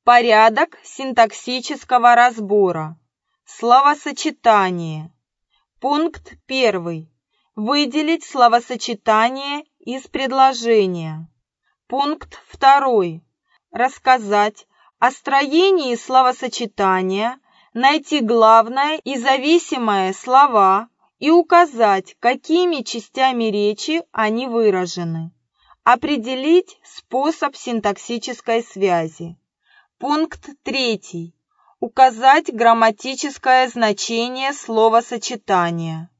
Порядок синтаксического разбора. Словосочетание. Пункт 1. Выделить словосочетание из предложения. Пункт 2. Рассказать о строении словосочетания, найти главное и зависимое слова и указать, какими частями речи они выражены. Определить способ синтаксической связи. Пункт 3. Указать грамматическое значение словосочетания.